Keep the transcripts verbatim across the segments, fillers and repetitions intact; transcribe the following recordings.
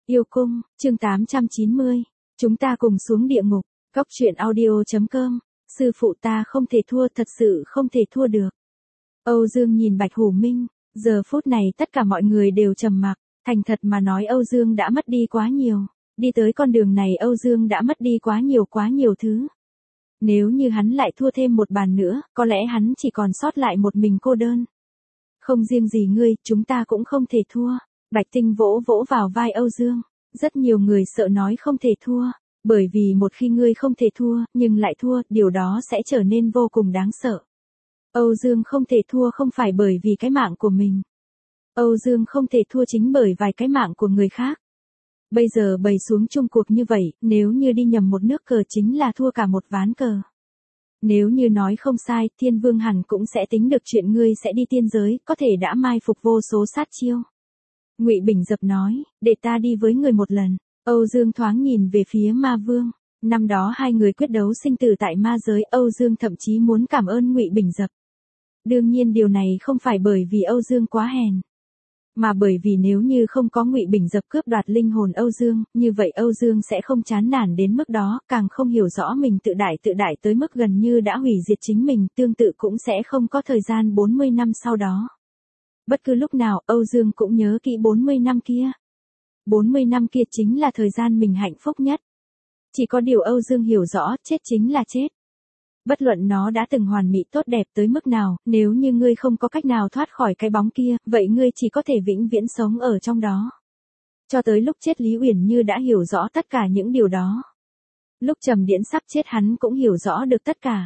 Yêu cung, chương tám trăm chín mươi. Chúng ta cùng xuống địa ngục. Góc truyện audio.com. Sư phụ ta không thể thua, thật sự không thể thua được. Âu Dương nhìn Bạch Hủ Minh, giờ phút này tất cả mọi người đều trầm mặc, thành thật mà nói Âu Dương đã mất đi quá nhiều, đi tới con đường này Âu Dương đã mất đi quá nhiều quá nhiều thứ. Nếu như hắn lại thua thêm một bàn nữa, có lẽ hắn chỉ còn sót lại một mình cô đơn. Không riêng gì ngươi, chúng ta cũng không thể thua. Bạch Tinh vỗ vỗ vào vai Âu Dương. Rất nhiều người sợ nói không thể thua, bởi vì một khi ngươi không thể thua, nhưng lại thua, điều đó sẽ trở nên vô cùng đáng sợ. Âu Dương không thể thua không phải bởi vì cái mạng của mình. Âu Dương không thể thua chính bởi vài cái mạng của người khác. Bây giờ bày xuống chung cuộc như vậy, nếu như đi nhầm một nước cờ chính là thua cả một ván cờ. Nếu như nói không sai, Thiên Vương hẳn cũng sẽ tính được chuyện ngươi sẽ đi tiên giới, có thể đã mai phục vô số sát chiêu. Ngụy Bình Dập nói, để ta đi với người một lần. Âu Dương thoáng nhìn về phía Ma Vương. Năm đó hai người quyết đấu sinh tử tại ma giới, Âu Dương thậm chí muốn cảm ơn Ngụy Bình Dập. Đương nhiên điều này không phải bởi vì Âu Dương quá hèn, mà bởi vì nếu như không có Ngụy Bình Dập cướp đoạt linh hồn Âu Dương, như vậy Âu Dương sẽ không chán nản đến mức đó, càng không hiểu rõ mình tự đại tự đại tới mức gần như đã hủy diệt chính mình, tương tự cũng sẽ không có thời gian bốn mươi năm sau đó. Bất cứ lúc nào, Âu Dương cũng nhớ kỹ bốn mươi năm kia. bốn mươi năm kia chính là thời gian mình hạnh phúc nhất. Chỉ có điều Âu Dương hiểu rõ, chết chính là chết. Bất luận nó đã từng hoàn mỹ tốt đẹp tới mức nào, nếu như ngươi không có cách nào thoát khỏi cái bóng kia, vậy ngươi chỉ có thể vĩnh viễn sống ở trong đó. Cho tới lúc chết Lý Uyển Như đã hiểu rõ tất cả những điều đó. Lúc Trầm Điễn sắp chết hắn cũng hiểu rõ được tất cả.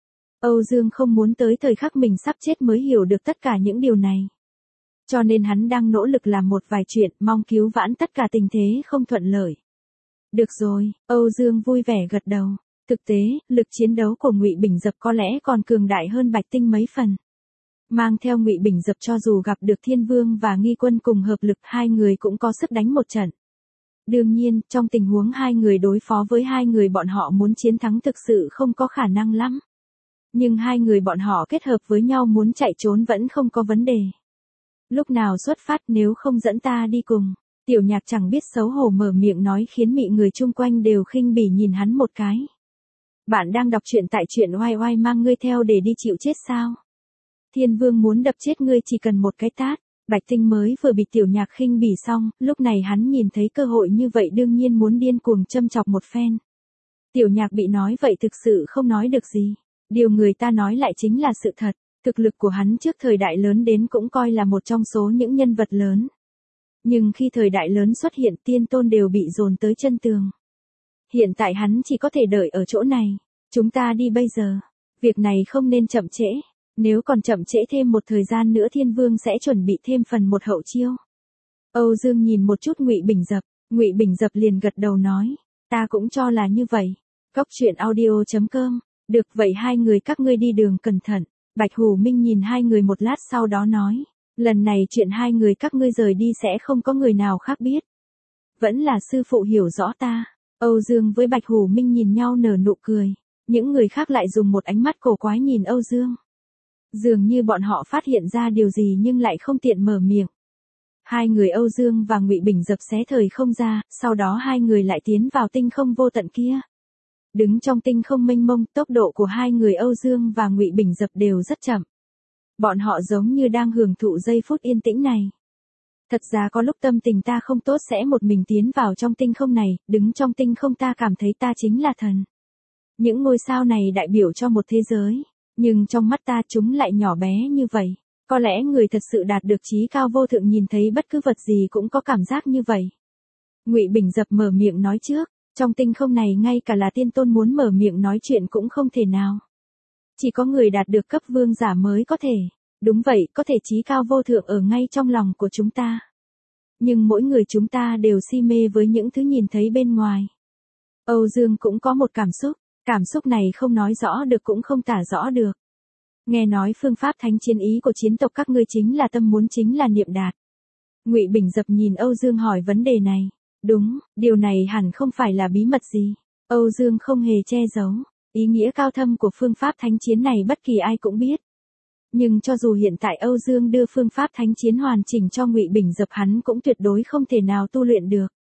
Âu Dương không muốn tới thời khắc mình sắp chết mới hiểu được tất cả những điều này. Cho nên hắn đang nỗ lực làm một vài chuyện, mong cứu vãn tất cả tình thế không thuận lợi. Được rồi, Âu Dương vui vẻ gật đầu. Thực tế, lực chiến đấu của Ngụy Bình Dập có lẽ còn cường đại hơn Bạch Tinh mấy phần. Mang theo Ngụy Bình Dập cho dù gặp được Thiên Vương và Nghi Quân cùng hợp lực, hai người cũng có sức đánh một trận. Đương nhiên, trong tình huống hai người đối phó với hai người bọn họ muốn chiến thắng thực sự không có khả năng lắm. Nhưng hai người bọn họ kết hợp với nhau muốn chạy trốn vẫn không có vấn đề. Lúc nào xuất phát, nếu không dẫn ta đi cùng. Tiểu Nhạc chẳng biết xấu hổ mở miệng nói khiến mị người chung quanh đều khinh bỉ nhìn hắn một cái. Bạn đang đọc truyện tại truyện oai oai mang ngươi theo để đi chịu chết sao? Thiên Vương muốn đập chết ngươi chỉ cần một cái tát. Bạch Tinh mới vừa bị Tiểu Nhạc khinh bỉ xong, lúc này hắn nhìn thấy cơ hội như vậy đương nhiên muốn điên cuồng châm chọc một phen. Tiểu Nhạc bị nói vậy thực sự không nói được gì. Điều người ta nói lại chính là sự thật. Thực lực của hắn trước thời đại lớn đến cũng coi là một trong số những nhân vật lớn. Nhưng khi thời đại lớn xuất hiện, tiên tôn đều bị dồn tới chân tường. Hiện tại hắn chỉ có thể đợi ở chỗ này. Chúng ta đi bây giờ. Việc này không nên chậm trễ. Nếu còn chậm trễ thêm một thời gian nữa Thiên Vương sẽ chuẩn bị thêm phần một hậu chiêu. Âu Dương nhìn một chút Ngụy Bình Dập. Ngụy Bình Dập liền gật đầu nói. Ta cũng cho là như vậy. Góc truyện audio.com. Được vậy hai người các ngươi đi đường cẩn thận. Bạch Hủ Minh nhìn hai người một lát sau đó nói. Lần này chuyện hai người các ngươi rời đi sẽ không có người nào khác biết. Vẫn là sư phụ hiểu rõ ta. Âu Dương với Bạch Hủ Minh nhìn nhau nở nụ cười. Những người khác lại dùng một ánh mắt cổ quái nhìn Âu Dương. Dường như bọn họ phát hiện ra điều gì nhưng lại không tiện mở miệng. Hai người Âu Dương và Ngụy Bình Dập xé thời không ra, sau đó hai người lại tiến vào tinh không vô tận kia. Đứng trong tinh không mênh mông, tốc độ của hai người Âu Dương và Ngụy Bình Dập đều rất chậm. Bọn họ giống như đang hưởng thụ giây phút yên tĩnh này. Thật ra có lúc tâm tình ta không tốt sẽ một mình tiến vào trong tinh không này, đứng trong tinh không ta cảm thấy ta chính là thần. Những ngôi sao này đại biểu cho một thế giới, nhưng trong mắt ta chúng lại nhỏ bé như vậy. Có lẽ người thật sự đạt được trí cao vô thượng nhìn thấy bất cứ vật gì cũng có cảm giác như vậy. Ngụy Bình Dập mở miệng nói trước. Trong tinh không này ngay cả là tiên tôn muốn mở miệng nói chuyện cũng không thể nào. Chỉ có người đạt được cấp vương giả mới có thể. Đúng vậy, có thể trí cao vô thượng ở ngay trong lòng của chúng ta. Nhưng mỗi người chúng ta đều si mê với những thứ nhìn thấy bên ngoài. Âu Dương cũng có một cảm xúc. Cảm xúc này không nói rõ được cũng không tả rõ được. Nghe nói phương pháp thánh chiến ý của chiến tộc các ngươi chính là tâm muốn chính là niệm đạt. Ngụy Bình Dập nhìn Âu Dương hỏi vấn đề này. Đúng, điều này hẳn không phải là bí mật gì. Âu Dương không hề che giấu. Ý nghĩa cao thâm của phương pháp thánh chiến này bất kỳ ai cũng biết. Nhưng cho dù hiện tại Âu Dương đưa phương pháp thánh chiến hoàn chỉnh cho Ngụy Bình Dập hắn cũng tuyệt đối không thể nào tu luyện được.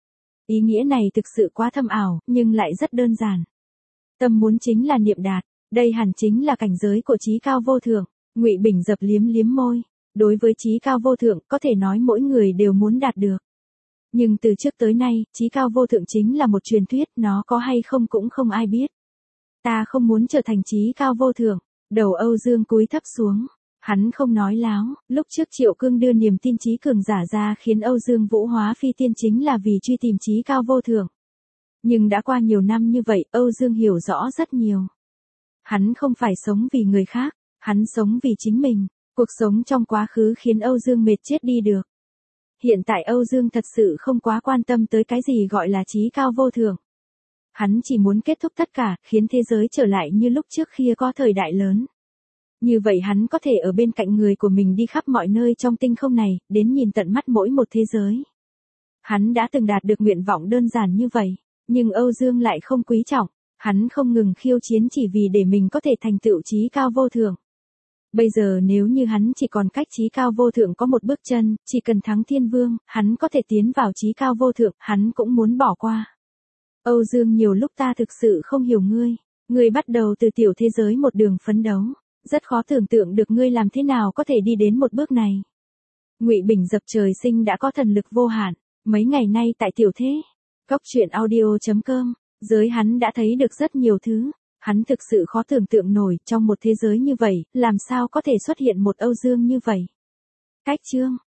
Ý nghĩa này thực sự quá thâm ảo, nhưng lại rất đơn giản. Tâm muốn chính là niệm đạt, đây hẳn chính là cảnh giới của trí cao vô thượng. Ngụy Bình dập liếm liếm môi, đối với trí cao vô thượng, có thể nói mỗi người đều muốn đạt được. Nhưng từ trước tới nay, trí cao vô thượng chính là một truyền thuyết, nó có hay không cũng không ai biết. Ta không muốn trở thành trí cao vô thượng. Đầu Âu Dương cúi thấp xuống. Hắn không nói láo, lúc trước Triệu Cương đưa niềm tin trí cường giả ra khiến Âu Dương Vũ hóa phi tiên chính là vì truy tìm trí cao vô thượng. Nhưng đã qua nhiều năm như vậy, Âu Dương hiểu rõ rất nhiều. Hắn không phải sống vì người khác, hắn sống vì chính mình. Cuộc sống trong quá khứ khiến Âu Dương mệt chết đi được. Hiện tại Âu Dương thật sự không quá quan tâm tới cái gì gọi là trí cao vô thượng. Hắn chỉ muốn kết thúc tất cả, khiến thế giới trở lại như lúc trước khi có thời đại lớn. Như vậy hắn có thể ở bên cạnh người của mình đi khắp mọi nơi trong tinh không này, đến nhìn tận mắt mỗi một thế giới. Hắn đã từng đạt được nguyện vọng đơn giản như vậy, nhưng Âu Dương lại không quý trọng. Hắn không ngừng khiêu chiến chỉ vì để mình có thể thành tựu trí cao vô thượng. Bây giờ nếu như hắn chỉ còn cách trí cao vô thượng có một bước chân, chỉ cần thắng thiên vương, hắn có thể tiến vào trí cao vô thượng, hắn cũng muốn bỏ qua. Âu Dương, nhiều lúc ta thực sự không hiểu ngươi. Ngươi bắt đầu từ tiểu thế giới một đường phấn đấu. Rất khó tưởng tượng được ngươi làm thế nào có thể đi đến một bước này. Ngụy Bình dập trời sinh đã có thần lực vô hạn. Mấy ngày nay tại tiểu thế, cốc truyện audio chấm com, giới hắn đã thấy được rất nhiều thứ. Hắn thực sự khó tưởng tượng nổi trong một thế giới như vậy, làm sao có thể xuất hiện một Âu Dương như vậy. Cách chương